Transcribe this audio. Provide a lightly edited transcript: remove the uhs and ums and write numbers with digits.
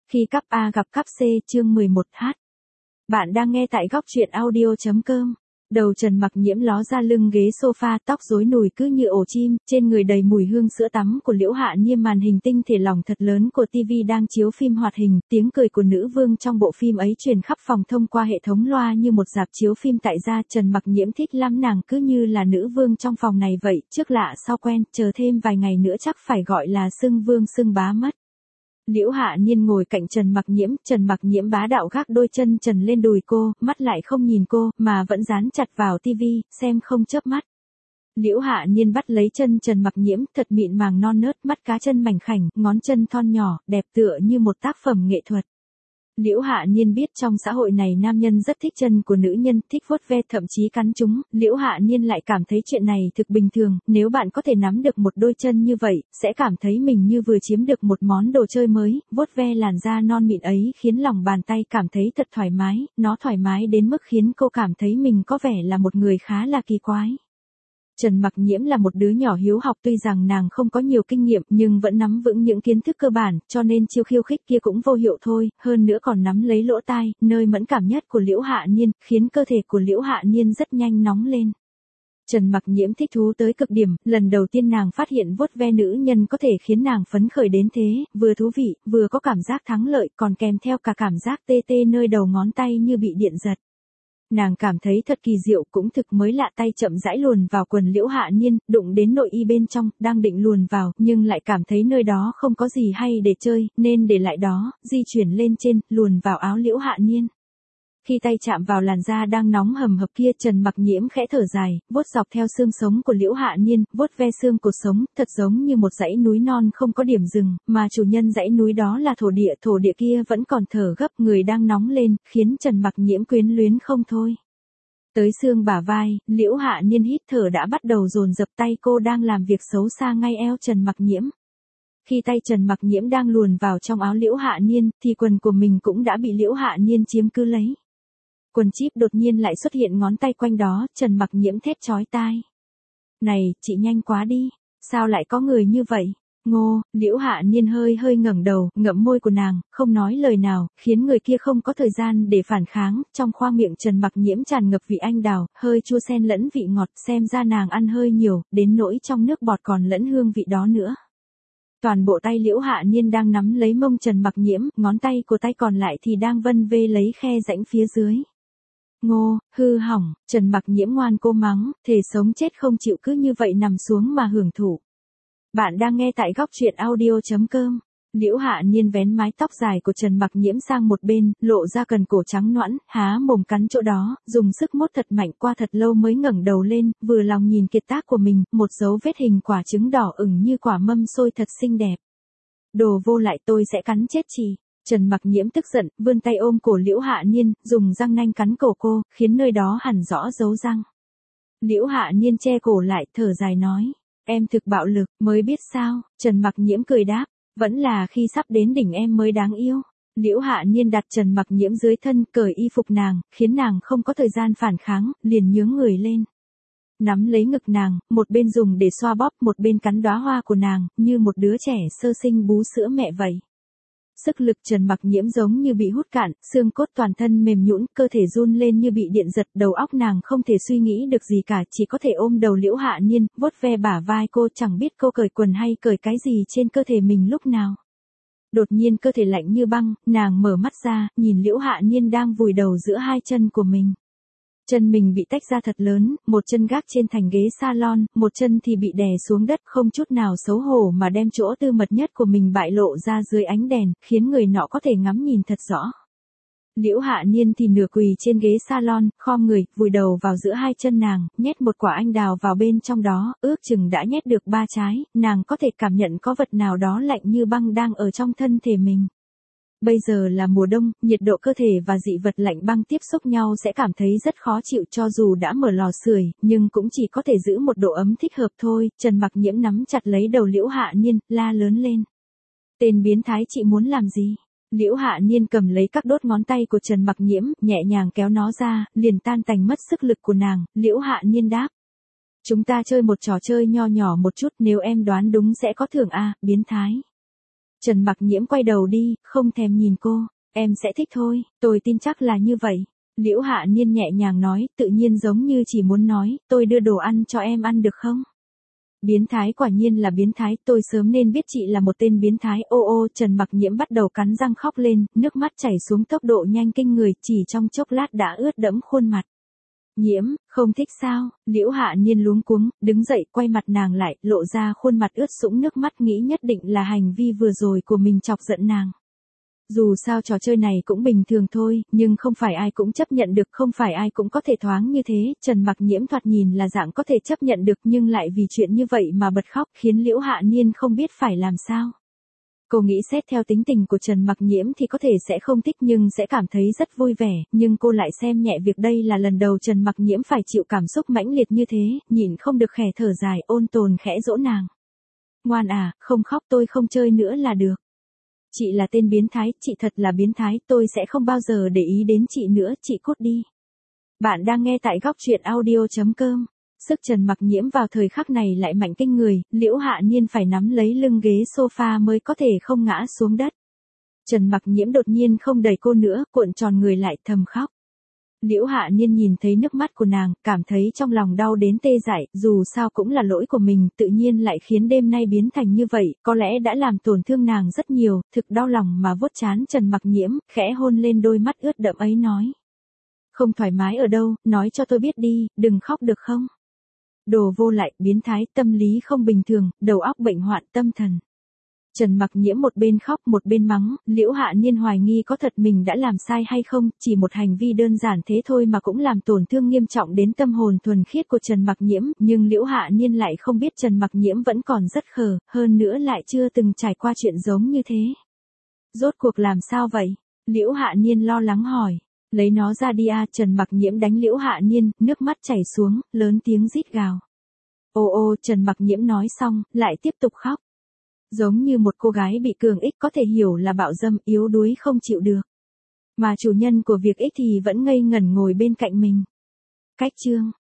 Khi cắp A gặp cắp C chương 11H. Bạn đang nghe tại góc truyện audio.com. Đầu Trần Mặc Nhiễm ló ra lưng ghế sofa, tóc rối nùi cứ như ổ chim, trên người đầy mùi hương sữa tắm của Liễu Hạ Niêm, màn hình tinh thể lỏng thật lớn của TV đang chiếu phim hoạt hình, tiếng cười của nữ vương trong bộ phim ấy truyền khắp phòng thông qua hệ thống loa như một rạp chiếu phim tại gia. Trần Mặc Nhiễm thích lắm, nàng cứ như là nữ vương trong phòng này vậy, trước lạ sau quen, chờ thêm vài ngày nữa chắc phải gọi là xưng vương xưng bá mất. Liễu Hạ Niên ngồi cạnh Trần Mặc Nhiễm bá đạo gác đôi chân trần lên đùi cô, mắt lại không nhìn cô, mà vẫn dán chặt vào tivi, xem không chớp mắt. Liễu Hạ Niên bắt lấy chân Trần Mặc Nhiễm, thật mịn màng non nớt, mắt cá chân mảnh khảnh, ngón chân thon nhỏ, đẹp tựa như một tác phẩm nghệ thuật. Liễu Hạ Niên biết trong xã hội này nam nhân rất thích chân của nữ nhân, thích vuốt ve, thậm chí cắn chúng. Liễu Hạ Niên lại cảm thấy chuyện này thực bình thường, nếu bạn có thể nắm được một đôi chân như vậy, sẽ cảm thấy mình như vừa chiếm được một món đồ chơi mới. Vuốt ve làn da non mịn ấy khiến lòng bàn tay cảm thấy thật thoải mái, nó thoải mái đến mức khiến cô cảm thấy mình có vẻ là một người khá là kỳ quái. Trần Mặc Nhiễm là một đứa nhỏ hiếu học, tuy rằng nàng không có nhiều kinh nghiệm nhưng vẫn nắm vững những kiến thức cơ bản, cho nên chiêu khiêu khích kia cũng vô hiệu thôi, hơn nữa còn nắm lấy lỗ tai, nơi mẫn cảm nhất của Liễu Hạ Niên, khiến cơ thể của Liễu Hạ Niên rất nhanh nóng lên. Trần Mặc Nhiễm thích thú tới cực điểm, lần đầu tiên nàng phát hiện vuốt ve nữ nhân có thể khiến nàng phấn khởi đến thế, vừa thú vị, vừa có cảm giác thắng lợi, còn kèm theo cả cảm giác tê tê nơi đầu ngón tay như bị điện giật. Nàng cảm thấy thật kỳ diệu, cũng thực mới lạ, tay chậm rãi luồn vào quần Liễu Hạ Niên, đụng đến nội y bên trong, đang định luồn vào, nhưng lại cảm thấy nơi đó không có gì hay để chơi, nên để lại đó, di chuyển lên trên, luồn vào áo Liễu Hạ Niên. Khi tay chạm vào làn da đang nóng hầm hập kia, Trần Mặc Nhiễm khẽ thở dài, vuốt dọc theo xương sống của Liễu Hạ Niên, vuốt ve xương cột sống, thật giống như một dãy núi non không có điểm dừng, mà chủ nhân dãy núi đó là thổ địa kia vẫn còn thở gấp, người đang nóng lên, khiến Trần Mặc Nhiễm quyến luyến không thôi. Tới xương bả vai, Liễu Hạ Niên hít thở đã bắt đầu dồn dập, tay cô đang làm việc xấu xa ngay eo Trần Mặc Nhiễm. Khi tay Trần Mặc Nhiễm đang luồn vào trong áo Liễu Hạ Niên, thì quần của mình cũng đã bị Liễu Hạ Niên chiếm cứ lấy. Quần chíp đột nhiên lại xuất hiện ngón tay quanh đó, Trần Mặc Nhiễm thét chói tai. Này, chị nhanh quá đi, sao lại có người như vậy? Ngô, Liễu Hạ Niên hơi ngẩng đầu, ngậm môi của nàng, không nói lời nào, khiến người kia không có thời gian để phản kháng, trong khoang miệng Trần Mặc Nhiễm tràn ngập vị anh đào, hơi chua xen lẫn vị ngọt, xem ra nàng ăn hơi nhiều, đến nỗi trong nước bọt còn lẫn hương vị đó nữa. Toàn bộ tay Liễu Hạ Niên đang nắm lấy mông Trần Mặc Nhiễm, ngón tay của tay còn lại thì đang vân vê lấy khe rãnh phía dưới. Ngô, hư hỏng, Trần Mặc Nhiễm ngoan cô mắng, thề sống chết không chịu cứ như vậy nằm xuống mà hưởng thụ. Bạn đang nghe tại góc truyện audio.com. Liễu Hạ Niên vén mái tóc dài của Trần Mặc Nhiễm sang một bên, lộ ra cần cổ trắng nõn, há mồm cắn chỗ đó, dùng sức mút thật mạnh, qua thật lâu mới ngẩng đầu lên, vừa lòng nhìn kiệt tác của mình, một dấu vết hình quả trứng đỏ ửng như quả mâm xôi thật xinh đẹp. Đồ vô lại, tôi sẽ cắn chết chị. Trần Mặc Nhiễm tức giận, vươn tay ôm cổ Liễu Hạ Niên, dùng răng nanh cắn cổ cô, khiến nơi đó hằn rõ dấu răng. Liễu Hạ Niên che cổ lại, thở dài nói, em thực bạo lực, mới biết sao? Trần Mặc Nhiễm cười đáp, vẫn là khi sắp đến đỉnh em mới đáng yêu. Liễu Hạ Niên đặt Trần Mặc Nhiễm dưới thân, cởi y phục nàng, khiến nàng không có thời gian phản kháng, liền nhướng người lên. Nắm lấy ngực nàng, một bên dùng để xoa bóp, một bên cắn đóa hoa của nàng, như một đứa trẻ sơ sinh bú sữa mẹ vậy. Sức lực Trần Mặc Nhiễm giống như bị hút cạn, xương cốt toàn thân mềm nhũn, cơ thể run lên như bị điện giật, đầu óc nàng không thể suy nghĩ được gì cả, chỉ có thể ôm đầu Liễu Hạ Niên, vuốt ve bả vai cô, chẳng biết cô cởi quần hay cởi cái gì trên cơ thể mình lúc nào. Đột nhiên cơ thể lạnh như băng, nàng mở mắt ra, nhìn Liễu Hạ Niên đang vùi đầu giữa hai chân của mình. Chân mình bị tách ra thật lớn, một chân gác trên thành ghế salon, một chân thì bị đè xuống đất, không chút nào xấu hổ mà đem chỗ tư mật nhất của mình bại lộ ra dưới ánh đèn, khiến người nọ có thể ngắm nhìn thật rõ. Liễu Hạ Niên thì nửa quỳ trên ghế salon, khom người, vùi đầu vào giữa hai chân nàng, nhét một quả anh đào vào bên trong đó, ước chừng đã nhét được 3 trái, nàng có thể cảm nhận có vật nào đó lạnh như băng đang ở trong thân thể mình. Bây giờ là mùa đông, nhiệt độ cơ thể và dị vật lạnh băng tiếp xúc nhau sẽ cảm thấy rất khó chịu, cho dù đã mở lò sưởi, nhưng cũng chỉ có thể giữ một độ ấm thích hợp thôi. Trần Mặc Nhiễm nắm chặt lấy đầu Liễu Hạ Niên, la lớn lên. Tên biến thái, chị muốn làm gì? Liễu Hạ Niên cầm lấy các đốt ngón tay của Trần Mặc Nhiễm, nhẹ nhàng kéo nó ra, liền tan tành mất sức lực của nàng. Liễu Hạ Niên đáp. Chúng ta chơi một trò chơi nho nhỏ một chút, nếu em đoán đúng sẽ có thưởng a, biến thái. Trần Mặc Nhiễm quay đầu đi, không thèm nhìn cô. Em sẽ thích thôi, tôi tin chắc là như vậy. Liễu Hạ Niên nhẹ nhàng nói, tự nhiên giống như chỉ muốn nói, tôi đưa đồ ăn cho em ăn được không? Biến thái, quả nhiên là biến thái, tôi sớm nên biết chị là một tên biến thái. Ô ô, Trần Mặc Nhiễm bắt đầu cắn răng khóc lên, nước mắt chảy xuống tốc độ nhanh kinh người, chỉ trong chốc lát đã ướt đẫm khuôn mặt. Nhiễm, không thích sao? Liễu Hạ Niên luống cuống, đứng dậy quay mặt nàng lại, lộ ra khuôn mặt ướt sũng nước mắt, nghĩ nhất định là hành vi vừa rồi của mình chọc giận nàng. Dù sao trò chơi này cũng bình thường thôi, nhưng không phải ai cũng chấp nhận được, không phải ai cũng có thể thoáng như thế. Trần Mặc Nhiễm thoạt nhìn là dạng có thể chấp nhận được, nhưng lại vì chuyện như vậy mà bật khóc, khiến Liễu Hạ Niên không biết phải làm sao. Cô nghĩ xét theo tính tình của Trần Mặc Nhiễm thì có thể sẽ không thích nhưng sẽ cảm thấy rất vui vẻ, nhưng cô lại xem nhẹ việc đây là lần đầu Trần Mặc Nhiễm phải chịu cảm xúc mãnh liệt như thế, nhịn không được khẽ thở dài, ôn tồn khẽ dỗ nàng. Ngoan à, không khóc, tôi không chơi nữa là được. Chị là tên biến thái, chị thật là biến thái, tôi sẽ không bao giờ để ý đến chị nữa, chị cút đi. Bạn đang nghe tại góc truyện audio.com. Sức Trần Mặc Nhiễm vào thời khắc này lại mạnh kinh người, Liễu Hạ Niên phải nắm lấy lưng ghế sofa mới có thể không ngã xuống đất. Trần Mặc Nhiễm đột nhiên không đẩy cô nữa, cuộn tròn người lại thầm khóc. Liễu Hạ Niên nhìn thấy nước mắt của nàng, cảm thấy trong lòng đau đến tê dại, dù sao cũng là lỗi của mình, tự nhiên lại khiến đêm nay biến thành như vậy, có lẽ đã làm tổn thương nàng rất nhiều, thực đau lòng mà vuốt trán Trần Mặc Nhiễm, khẽ hôn lên đôi mắt ướt đẫm ấy nói. Không thoải mái ở đâu, nói cho tôi biết đi, đừng khóc được không? Đồ vô lại, biến thái, tâm lý không bình thường, đầu óc bệnh hoạn tâm thần. Trần Mặc Nhiễm một bên khóc một bên mắng, Liễu Hạ Niên hoài nghi có thật mình đã làm sai hay không, chỉ một hành vi đơn giản thế thôi mà cũng làm tổn thương nghiêm trọng đến tâm hồn thuần khiết của Trần Mặc Nhiễm, nhưng Liễu Hạ Niên lại không biết Trần Mặc Nhiễm vẫn còn rất khờ, hơn nữa lại chưa từng trải qua chuyện giống như thế. Rốt cuộc làm sao vậy? Liễu Hạ Niên lo lắng hỏi. Lấy nó ra đi à, Trần Mặc Nhiễm đánh Liễu Hạ Niên, nước mắt chảy xuống, lớn tiếng rít gào. Ô ô, Trần Mặc Nhiễm nói xong, lại tiếp tục khóc. Giống như một cô gái bị cường ích, có thể hiểu là bạo dâm, yếu đuối không chịu được. Mà chủ nhân của việc ích thì vẫn ngây ngẩn ngồi bên cạnh mình. Cách chương